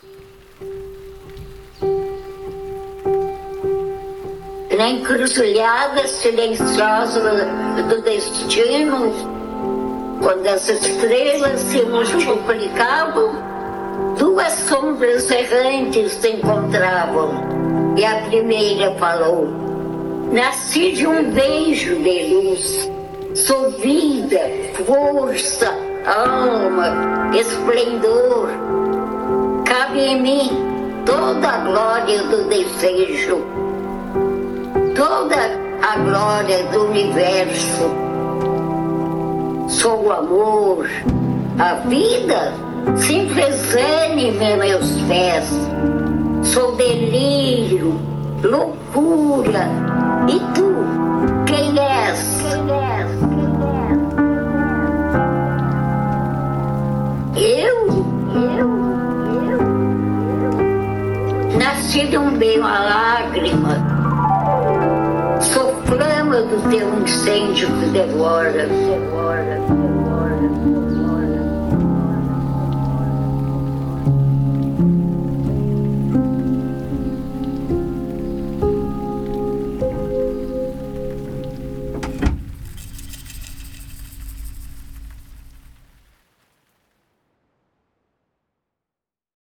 Na encruzilhada silenciosa do destino, quando as estrelas se multiplicavam, duas sombras errantes se encontravam. E a primeira falou: nasci de um beijo de luz, sou vida, força, alma, esplendor. Cabe em mim toda a glória do desejo, toda a glória do universo. Sou o amor, a vida, simples ânime a meus pés. Sou delírio, loucura. E tu, quem és? Eu? Nasci de um beijo a lágrima. Sou flama do teu incêndio que devora.